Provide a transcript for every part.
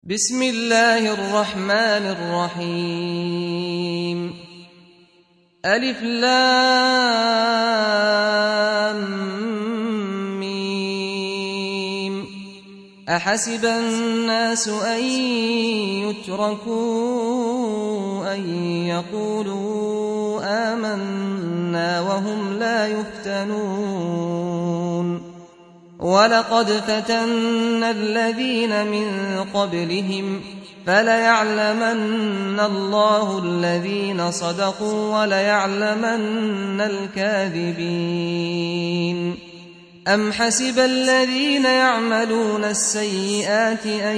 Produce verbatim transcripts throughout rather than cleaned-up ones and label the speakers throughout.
Speaker 1: بسم الله الرحمن الرحيم ألف لام ميم أحسب الناس أن يتركوا أن يقولوا آمنا وهم لا يفتنون ولقد فتنا الذين من قبلهم فليعلمن الله الذين صدقوا وليعلمن الكاذبين أم حسب الذين يعملون السيئات أن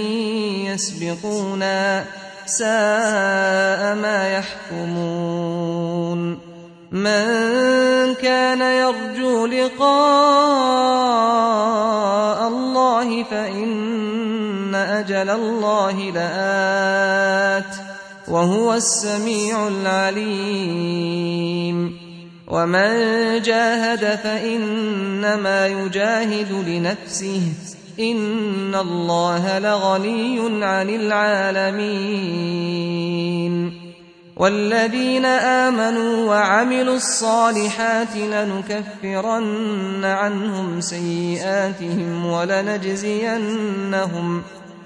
Speaker 1: يسبقونا ساء ما يحكمون من كان يرجو لقاء الله فإن أجل الله لآت وهو السميع العليم ومن جاهد فإنما يجاهد لنفسه إن الله لغني عن العالمين والذين آمنوا وعملوا الصالحات لنكفرن عنهم سيئاتهم ولنجزينهم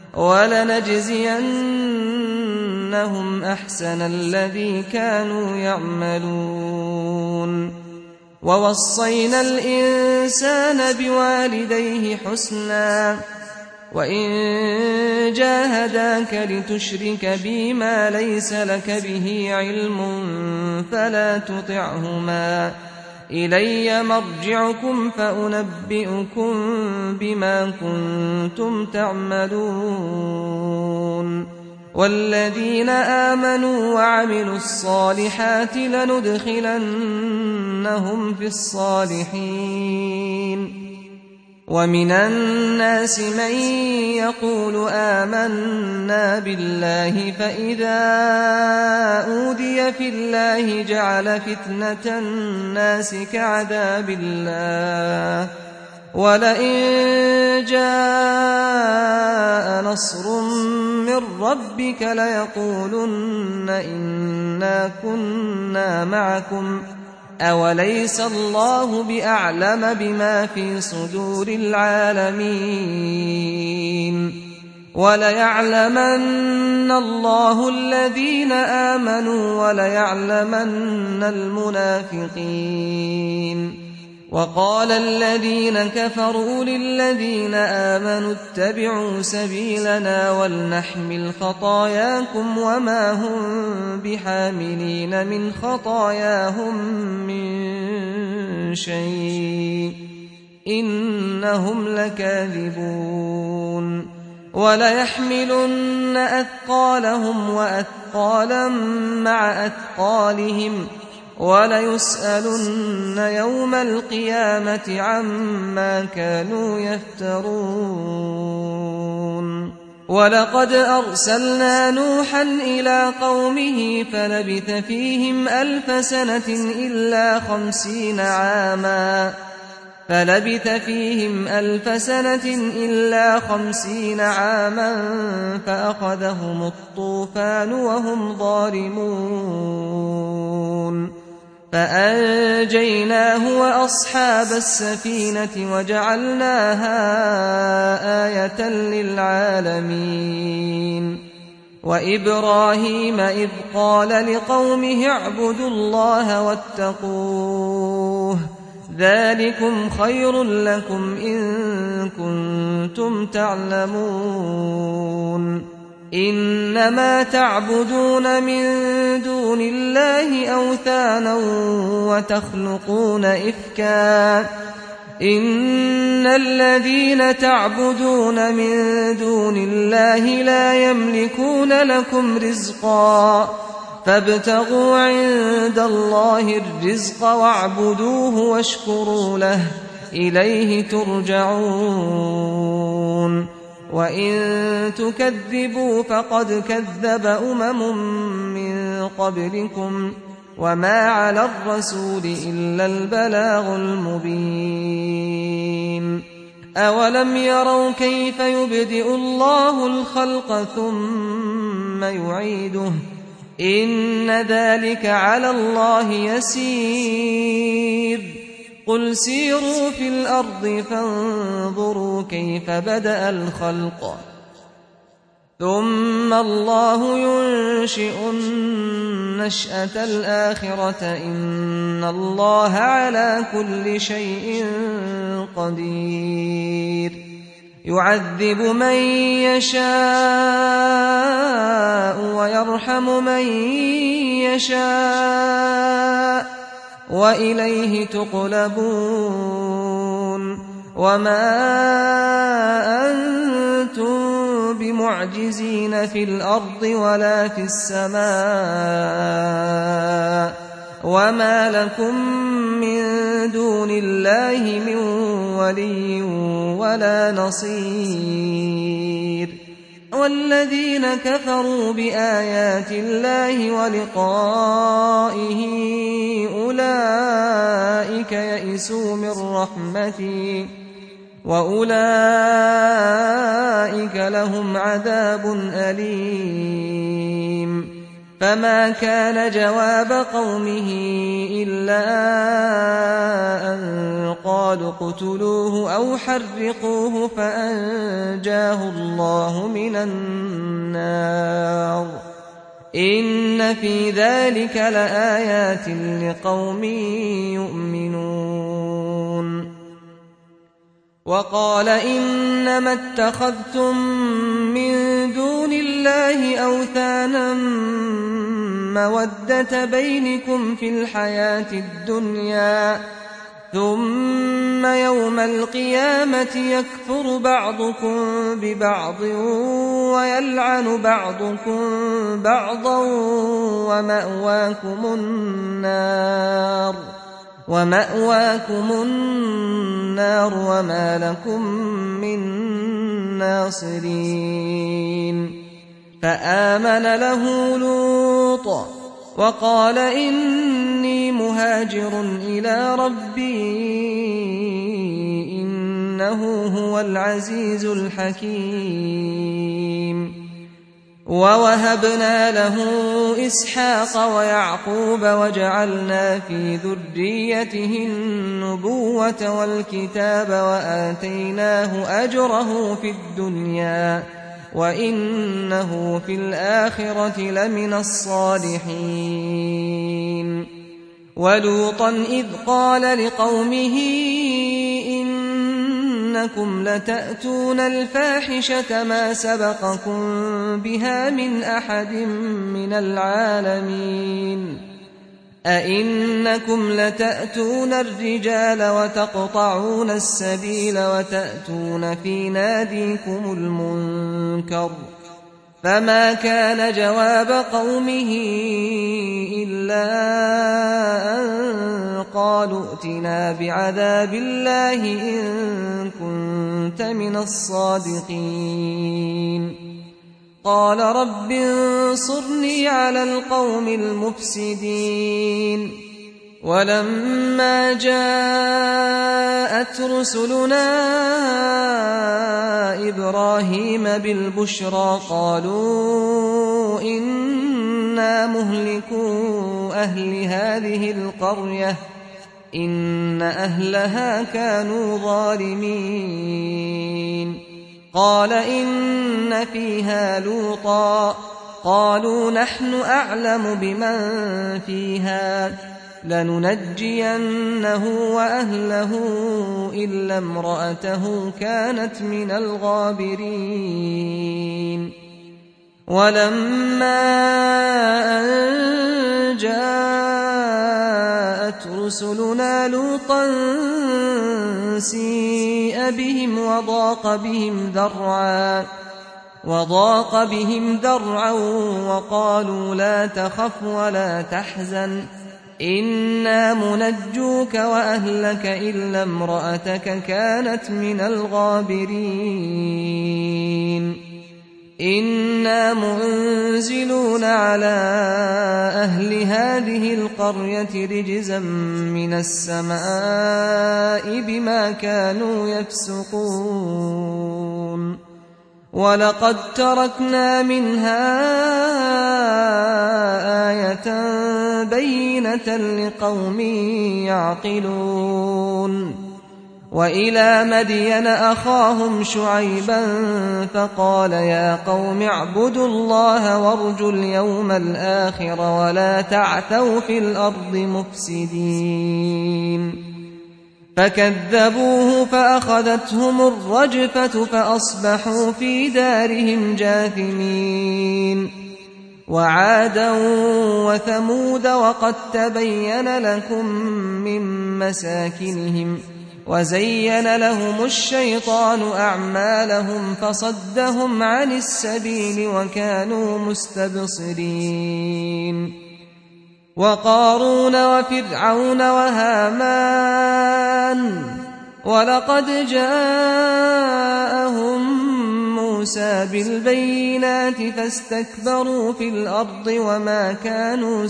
Speaker 1: ولنجزينهم أحسن الذي كانوا يعملون ووصينا الإنسان بوالديه حسنا وإن جاهداك لتشرك بي ما ليس لك به علم فلا تطعهما إلي مرجعكم فأنبئكم بما كنتم تعملون والذين آمنوا وعملوا الصالحات لندخلنهم في الصالحين ومن الناس من يقول آمنا بالله فإذا أوذي في الله جعل فتنة الناس كعذاب الله ولئن جاء نصر من ربك ليقولن إنا كنا معكم أوليس الله بأعلم بما في صدور العالمين وليعلمن الله الذين آمنوا وليعلمن المنافقين وقال الذين كفروا للذين آمنوا اتبعوا سبيلنا ولنحمل خطاياكم وما هم بحاملين من خطاياهم من شيء إنهم لكاذبون وليحملن أثقالهم وأثقالا مع أثقالهم وليسألن يوم القيامة عما كانوا يفترون ولقد أرسلنا نوحا إلى قومه فلبث فيهم ألف سنة إلا خمسين عاما فلبث فيهم ألف سنة إلا خمسين عاما فأخذهم الطوفان وهم ظالمون فأنجيناه وأصحاب السفينة وجعلناها آية للعالمين وإبراهيم إذ قال لقومه اعبدوا الله واتقوه ذلكم خير لكم إن كنتم تعلمون إنما تعبدون من دون الله أوثانا وتخلقون إفكا إن الذين تعبدون من دون الله لا يملكون لكم رزقا فابتغوا عند الله الرزق واعبدوه واشكروا له إليه ترجعون وإن تكذبوا فقد كذب أمم من قبلكم وما على الرسول إلا البلاغ المبين أولم يروا كيف يبدئ الله الخلق ثم يعيده إن ذلك على الله يسير قل سيروا في الأرض فانظروا كيف بدأ الخلق ثم الله ينشئ النشأة الآخرة إن الله على كل شيء قدير يعذب من يشاء ويرحم من يشاء وإليه تقلبون وما أنتم بمعجزين في الأرض ولا في السماء وما لكم من دون الله من ولي ولا نصير والذين كفروا بآيات الله ولقائه أولئك يئسوا من رحمتي وأولئك لهم عذاب أليم فما كان جواب قومه إلا أن قالوا اقتلوه أو حرقوه فأنجاه الله من النار إن في ذلك لآيات لقوم يؤمنون وقال إنما اتخذتم من دون الله أوثانا مودة بينكم في الحياة الدنيا ثم يوم القيامة يكفر بعضكم ببعض ويلعن بعضكم بعضا ومأواكم النار ومأواكم النار وما لكم من ناصرين فآمن له لوط وقال إني مهاجر إلى ربي إنه هو العزيز الحكيم ووهبنا له إسحاق ويعقوب وجعلنا في ذريته النبوة والكتاب وآتيناه أجره في الدنيا وإنه في الآخرة لمن الصالحين ولوطا إذ قال لقومه إنكم لتأتون الفاحشة ما سبقكم بها من أحد من العالمين أئنكم لتأتون الرجال وتقطعون السبيل وتأتون في ناديكم المنكر فما كان جواب قومه إلا أن قالوا ائتنا بعذاب الله إن كنت من الصادقين قال رب انصرني على القوم المفسدين ولما جاءت رسلنا إبراهيم بالبشرى قالوا إنا مهلكو أهل هذه القرية إن أهلها كانوا ظالمين قال إن فيها لوطا قالوا نحن أعلم بمن فيها لننجينه وأهله إلا امرأته كانت من الغابرين ولما أن جاءت رسلنا لوطا سيء بهم وضاق بهم ذرعا وضاق بهم ذرعا وقالوا لا تخف ولا تحزن إنا منجوك وأهلك إلا امرأتك كانت من الغابرين إنا منزلون على أهل هذه القرية رجزا من السماء بما كانوا يفسقون ولقد تركنا منها آية بينة لقوم يعقلون وإلى مدين أخاهم شعيبا فقال يا قوم اعبدوا الله وارجوا اليوم الآخر ولا تعثوا في الأرض مفسدين فكذبوه فأخذتهم الرجفة فأصبحوا في دارهم جاثمين وعادا وثمود وقد تبين لكم من مساكنهم وزين لهم الشيطان أعمالهم فصدهم عن السبيل وكانوا مستبصرين وقارون وفرعون وهامان ولقد جاءهم موسى بالبينات فاستكبروا في الأرض وما كانوا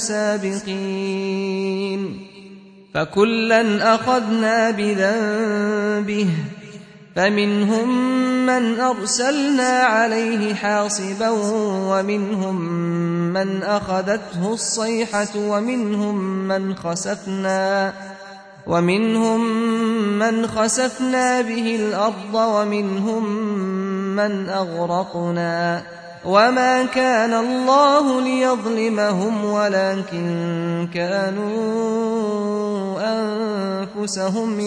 Speaker 1: سابقين فكلا أخذنا بذنبه فمنهم من أرسلنا عليه حاصبا ومنهم من أخذته الصيحة ومنهم من خسفنا ومنهم من خسفنا به الأرض ومنهم من أغرقنا وما كان الله ليظلمهم ولكن كانوا أنفسهم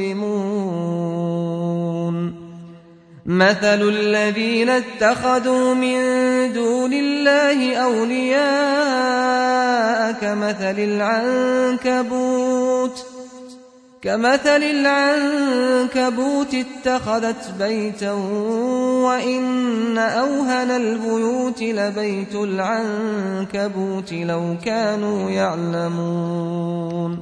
Speaker 1: يظلمون مثل الذين اتخذوا من دون الله أولياء كمثل العنكبوت كمثل العنكبوت اتخذت بيتا وإن أوهن البيوت لبيت العنكبوت لو كانوا يعلمون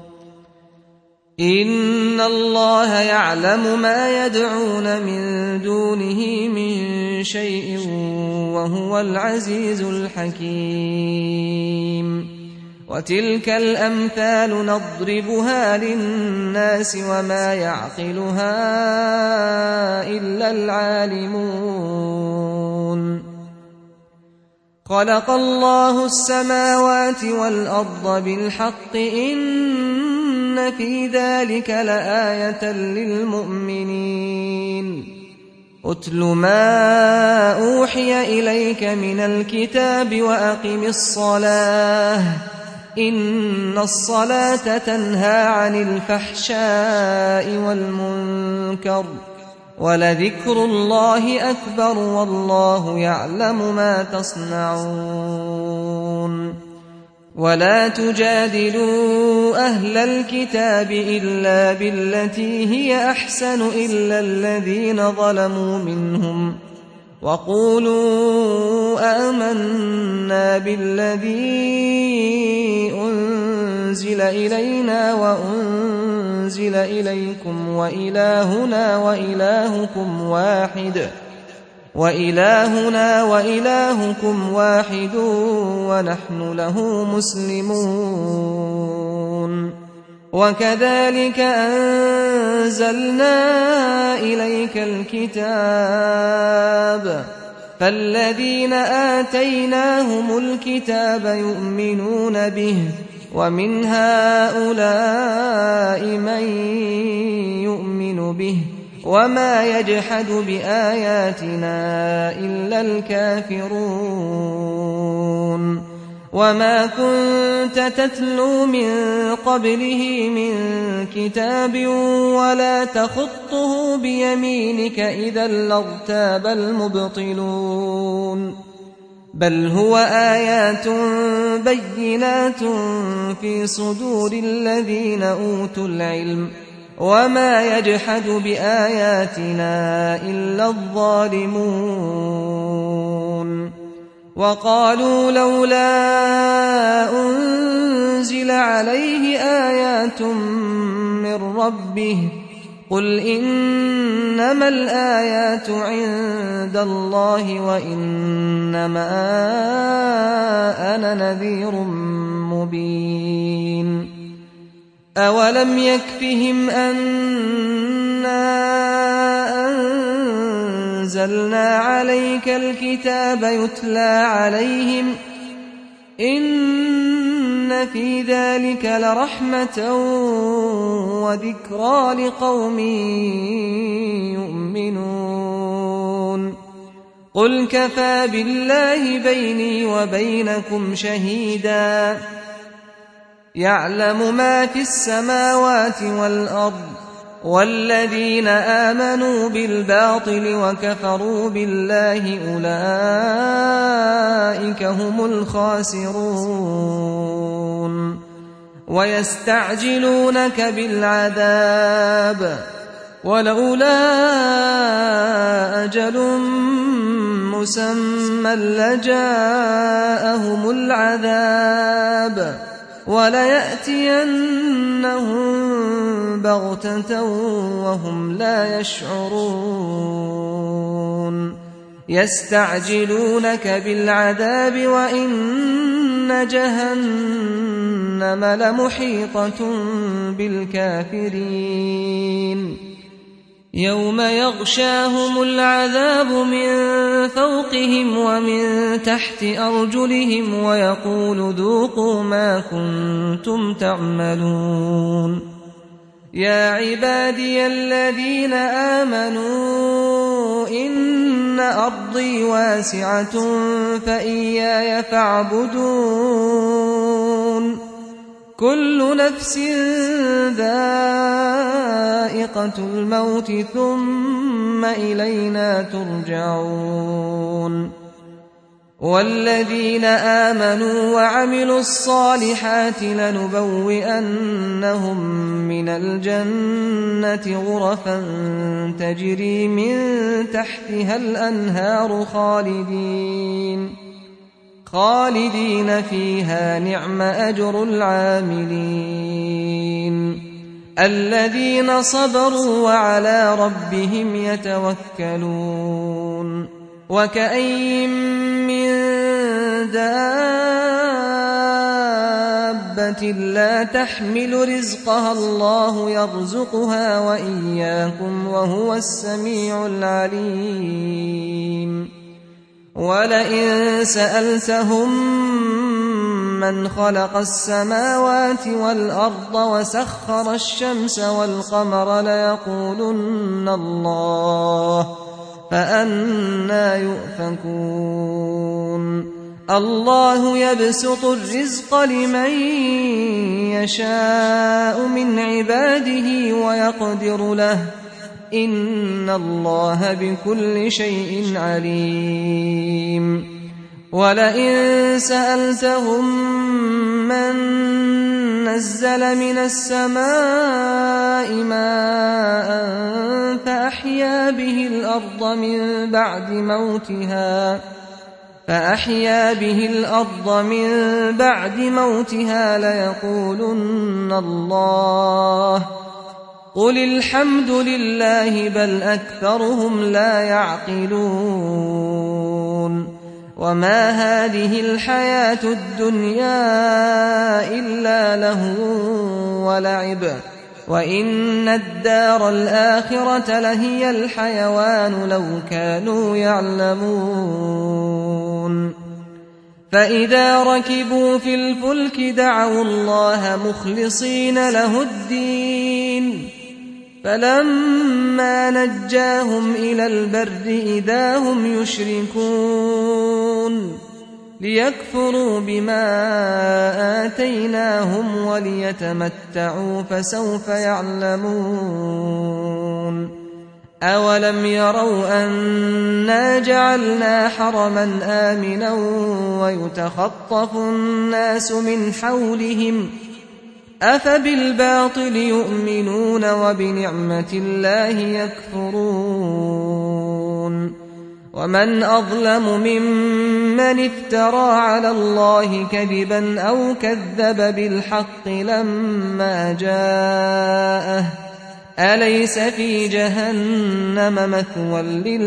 Speaker 1: إن الله يعلم ما يدعون من دونه من شيء وهو العزيز الحكيم وتلك الأمثال نضربها للناس وما يعقلها إلا العالمون خلق الله السماوات والأرض بالحق إن في ذلك لآية للمؤمنين أتل ما أوحي إليك من الكتاب وأقم الصلاة إن الصلاة تنهى عن الفحشاء والمنكر ولذكر الله أكبر والله يعلم ما تصنعون ولا تجادلوا أهل الكتاب إلا بالتي هي أحسن إلا الذين ظلموا منهم وقولوا آمنا بالذي أنزل إلينا وأنزل إليكم وإلهنا وإلهكم واحد وإلهنا وإلهكم واحد ونحن له مسلمون وكذلك أنزلنا إليك الكتاب فالذين آتيناهم الكتاب يؤمنون به ومن هؤلاء من يؤمن به وما يجحد بآياتنا إلا الكافرون وما كنت تتلو من قبله من كتاب ولا تخطه بيمينك إذا لارتاب المبطلون بل هو آيات بينات في صدور الذين أوتوا العلم وما يجحد بآياتنا إلا الظالمون وقالوا لولا أنزل عليه آيات من ربه قل إنما الآيات عند الله وإنما أنا نذير مبين أولم يكفهم أنا أنزلنا عليك الكتاب يتلى عليهم إن في ذلك لرحمة وذكرى لقوم يؤمنون قل كفى بالله بيني وبينكم شهيدا يعلم ما في السماوات والأرض والذين آمنوا بالباطل وكفروا بالله أولئك هم الخاسرون ويستعجلونك بالعذاب ولولا أجل مسمى لجاءهم العذاب وليأتينهم بغتة وهم لا يشعرون يستعجلونك بالعذاب وإن جهنم لمحيطة بالكافرين يوم يغشاهم العذاب من فوقهم ومن تحت أرجلهم ويقول ذوقوا ما كنتم تعملون يا عبادي الذين آمنوا إن أرضي واسعة فإياي فاعبدون كل نفس ذائقة الموت ثم إلينا ترجعون والذين آمنوا وعملوا الصالحات لنبوئنهم من الجنة غرفا تجري من تحتها الأنهار خالدين خالدين فيها نعم أجر العاملين الذين صبروا وعلى ربهم يتوكلون وكأين من دابة لا تحمل رزقها الله يرزقها وإياكم وهو السميع العليم ولئن سألتهم من خلق السماوات والأرض وسخر الشمس والقمر ليقولن الله فأنى يؤفكون الله يبسط الرزق لمن يشاء من عباده ويقدر له إن الله بكل شيء عليم ولئن سألتهم من نزل من السماء ماء فأحيا به الأرض من بعد موتها فأحيا به الأرض من بعد موتها ليقولن الله قل الحمد لله بل أكثرهم لا يعقلون وما هذه الحياة الدنيا إلا لهو ولعب وإن الدار الآخرة لهي الحيوان لو كانوا يعلمون فإذا ركبوا في الفلك دعوا الله مخلصين له الدين فلما نجاهم إلى البر إذا هم يشركون ليكفروا بما آتيناهم وليتمتعوا فسوف يعلمون أولم يروا أنا جعلنا حرما آمنا ويتخطف الناس من حولهم أفبالباطل يؤمنون وبنعمة الله يكفرون ومن أظلم ممن افترى على الله كذبا أو كذب بالحق لما جاءه أليس في جهنم مثوى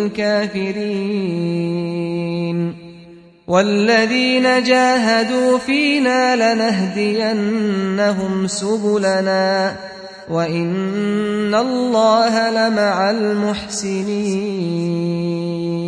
Speaker 1: للكافرين والذين جاهدوا فينا لنهدينهم سبلنا وإن الله لمع المحسنين